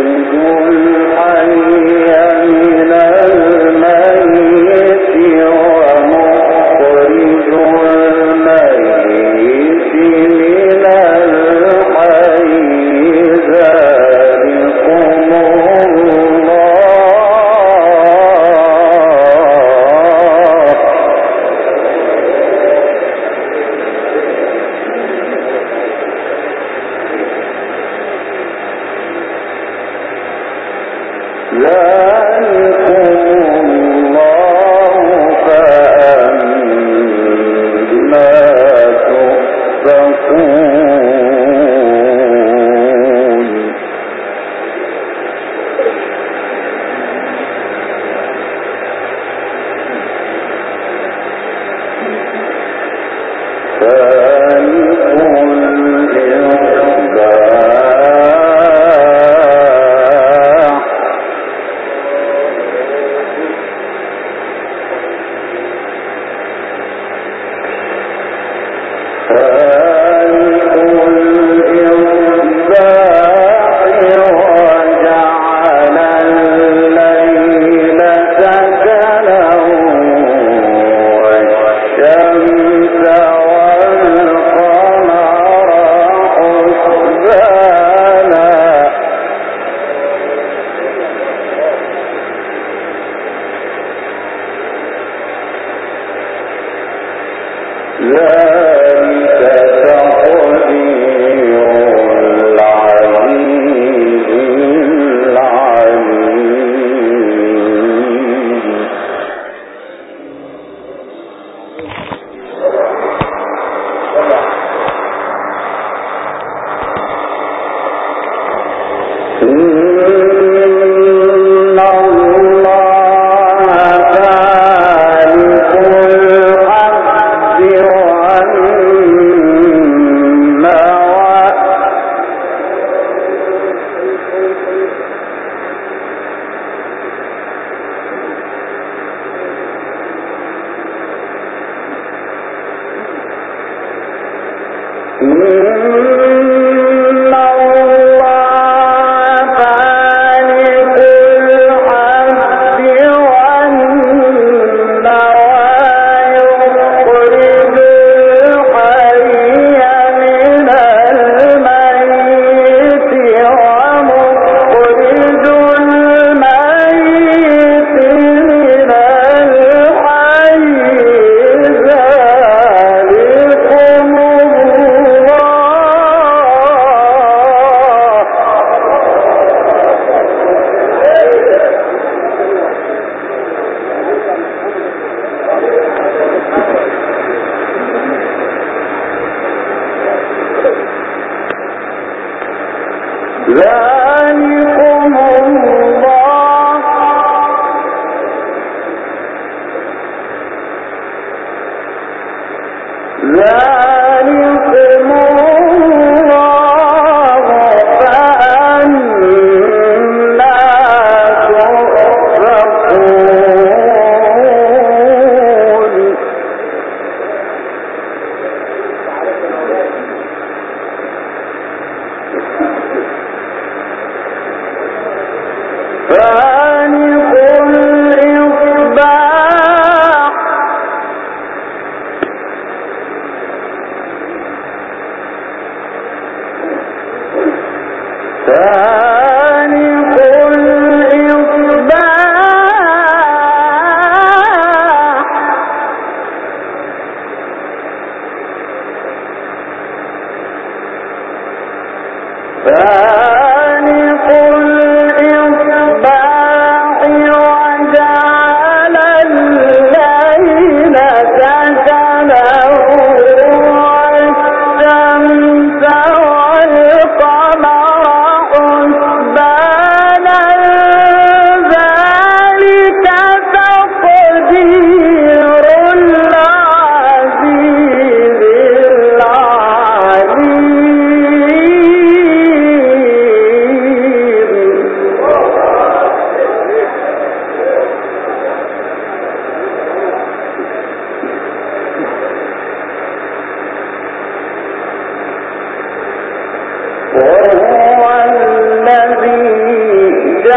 وهو الذي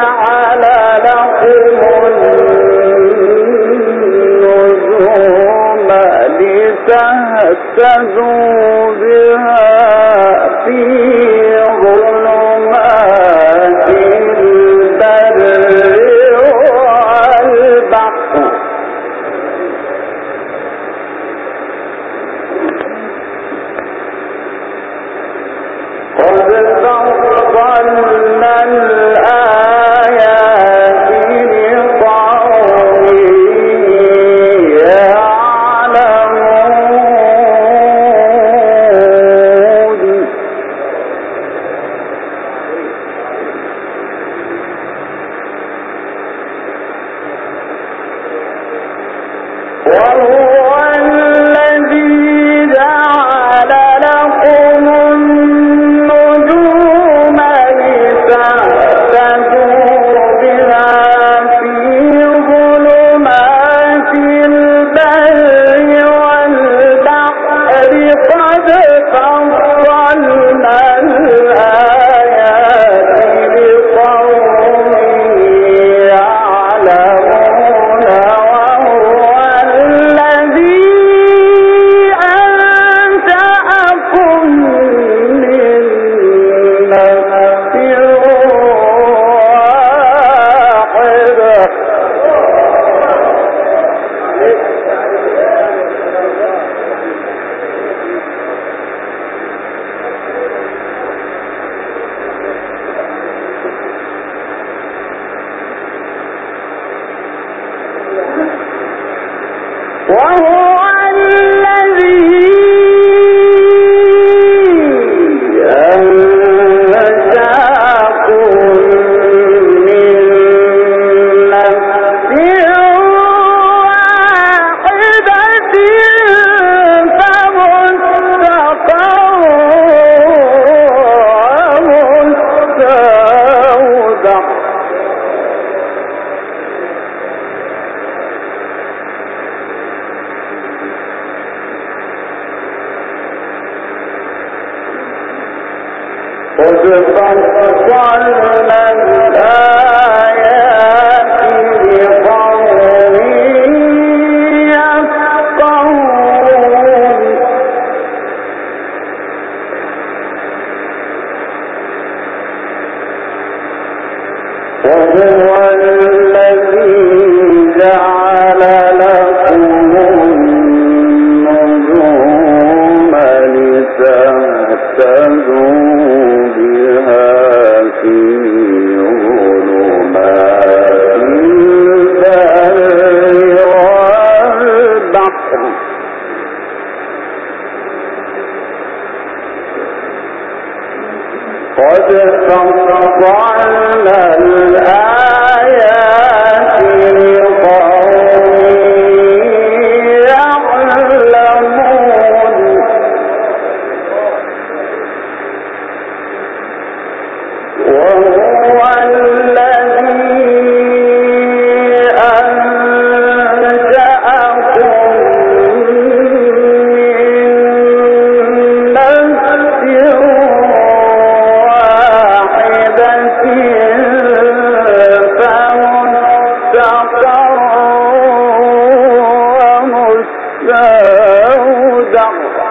جعل لكم النجوم لتهتدوا بها في ظلمات البر والبحر قد فصلنا الآيات لقوم يعلمون وهو الذي جعل لكم النجوم لتهتدوا بها في ظلمات البر والبحر قد فصلنا الآيات لقوم يعلمون وهو الذي أنشأكم من نفس واحدة وهو الذي أنشأكم من نفس واحدة فمستقر ومستودع قد فصلنا الآيات لقوم يفقهون وهو الذي جعل لكم النجوم لتهتدوا بها في ظلمات البر والبحر قد فصلنا الآيات لقوم يعلمون وهو الذي أنشأكم من نفس واحدة فمستقر ومستودع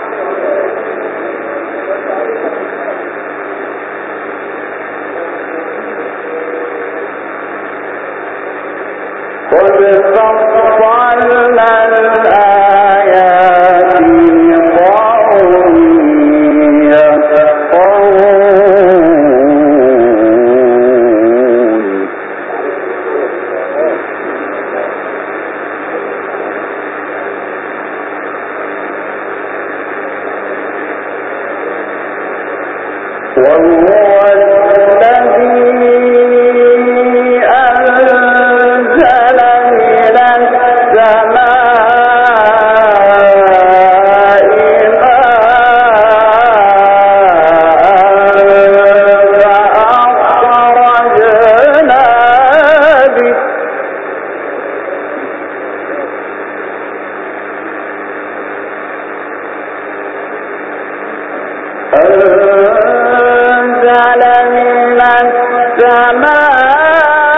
قد فصلنا الآيات لقوم يفقهون وهو الذي أنزل من السماء فأخرجنا به أنزل من السماء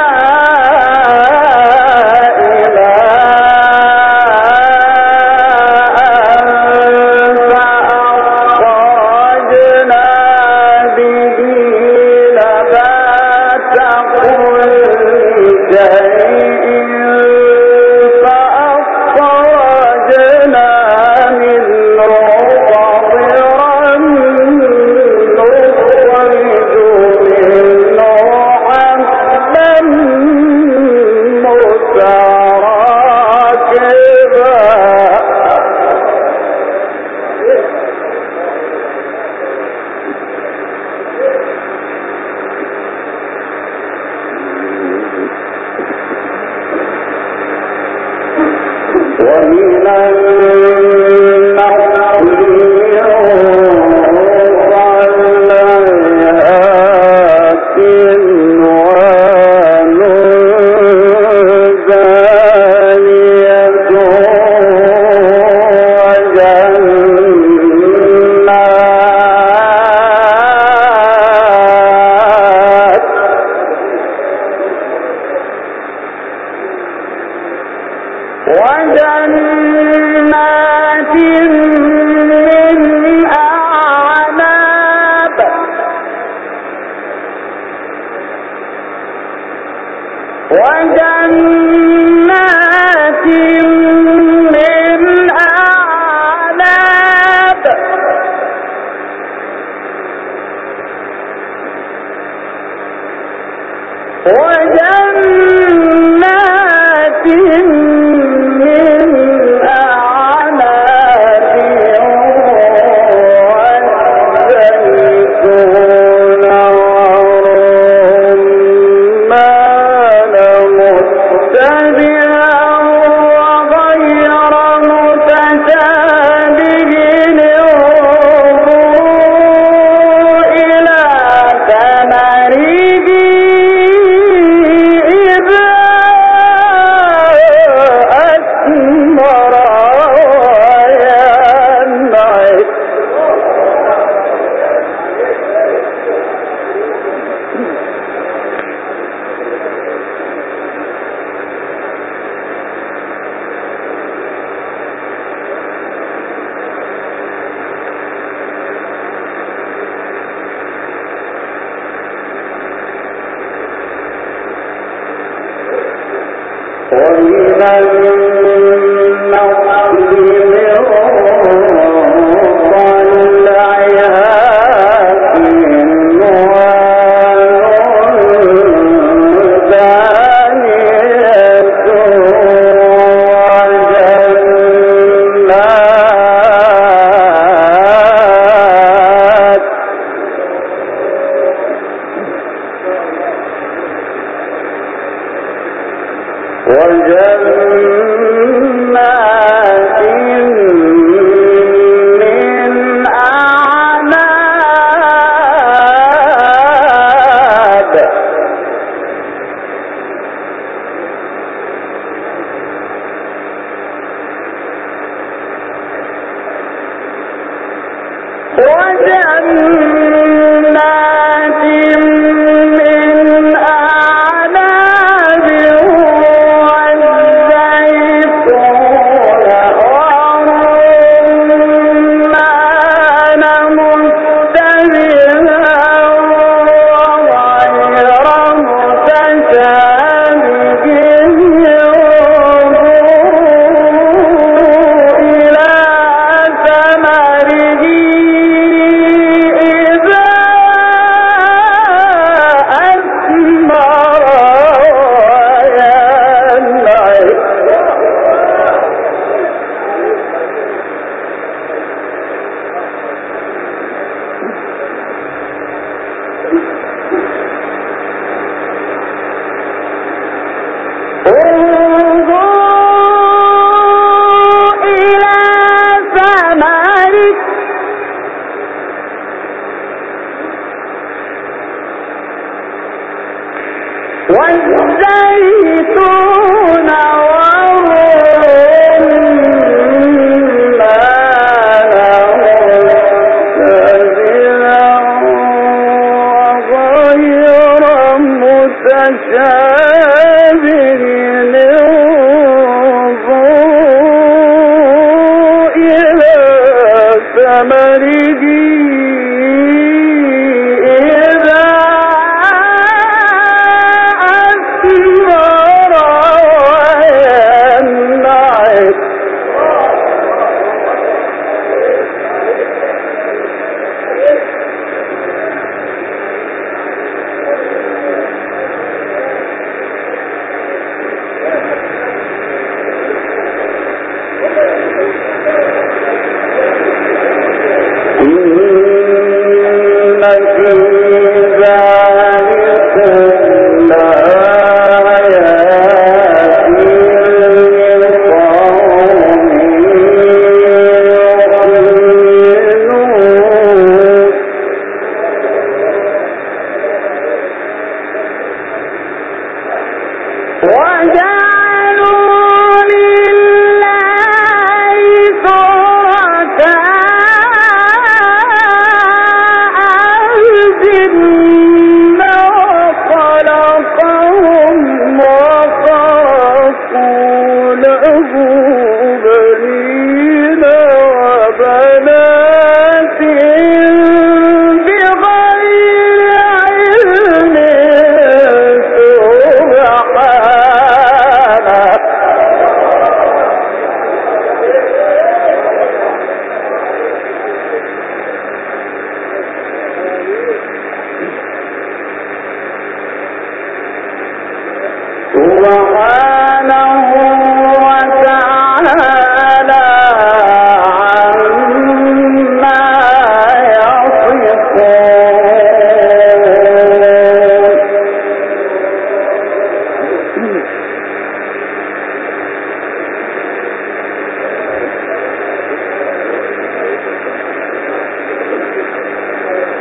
إن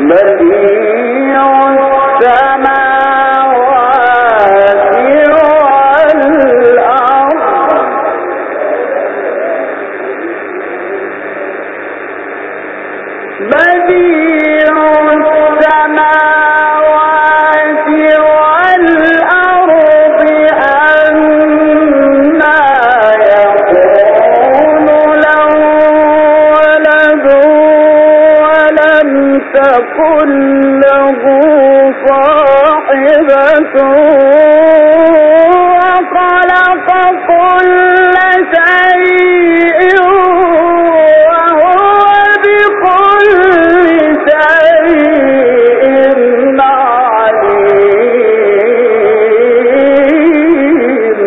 بديع السماوات والأرض بديع السماوات والأرض أنى يكون له ولد ولم تكن له صاحبة وخلق كل شيء وهو بكل شيء عليم.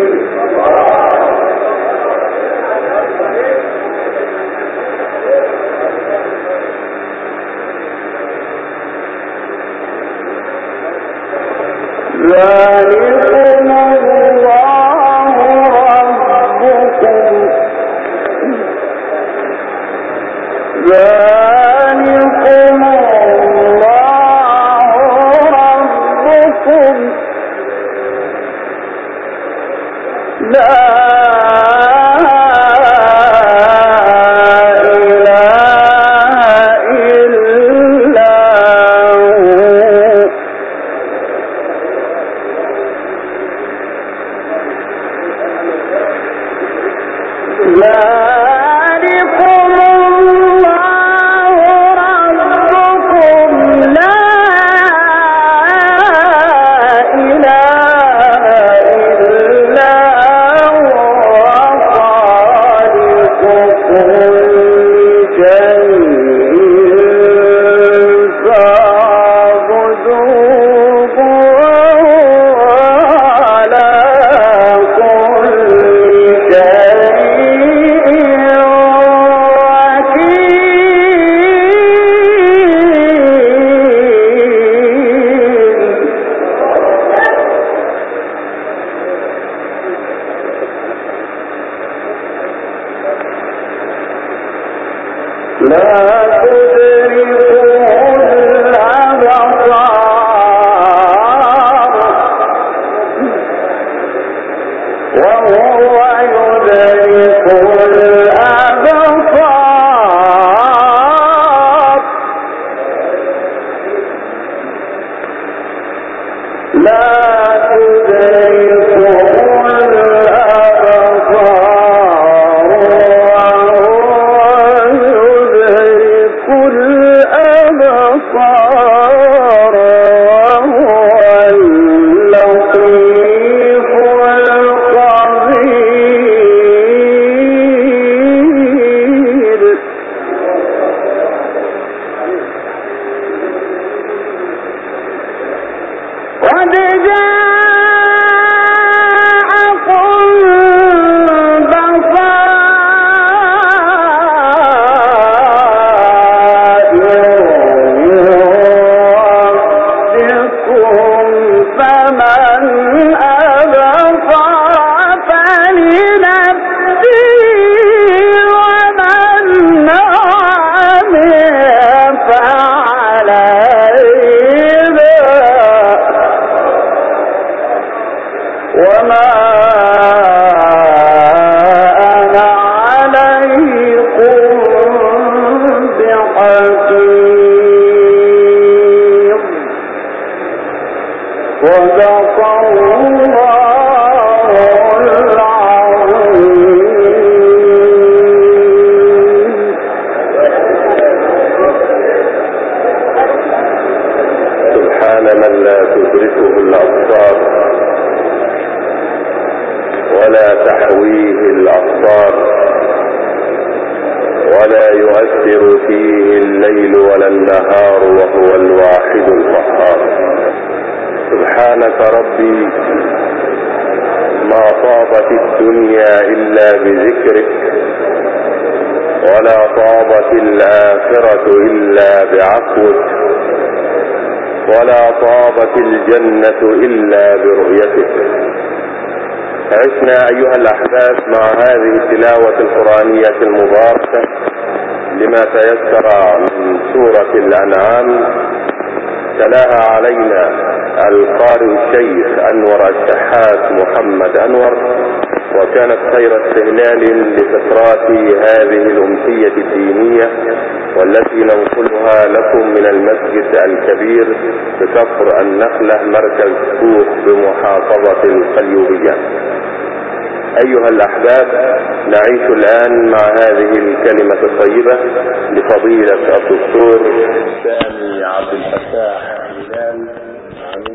ذلكم الله ربكم ذلكم الله ربكم لا إله إلا هو ذلكم الله ربكم لا إله إلا هو خالق كل شيء فاعبدوه وهو على كل لا تدركه الأبصار وهو يدرك الأبصار لا تدركه الأبصار الأبصار وهو اللطيف الخبير. قد جاءكم فمن أبصر فلنفسه ومن عمي فعليها وما أنا عليكم بحفيظ. صدق الله العظيم. سبحان من لا تدركه الأبصار ولا تحويه الأبصار ولا يؤثر فيه الليل ولا النهار وهو الواحد القهار. سبحانك ربي ما طابت الدنيا إلا بذكرك ولا طابت الآخرة إلا بعفوك ولا طابت الجنة إلا برؤيتك. عشنا أيها الأحباب مع هذه التلاوة القرآنية المباركة لما تيسر من سورة الأنعام تلاها علينا القارئ الشيخ أنور الشحات محمد أنور، وكانت خير استهلال لفترات هذه الأمسية الدينية والتي ننقلها لكم من المسجد الكبير بكفر النخلة مركز كوخ بمحافظة القليوبية. أيها الأحباب، نعيش الآن مع هذه الكلمة الطيبة لفضيلة الدكتور سامي عبد الفتاح هلال،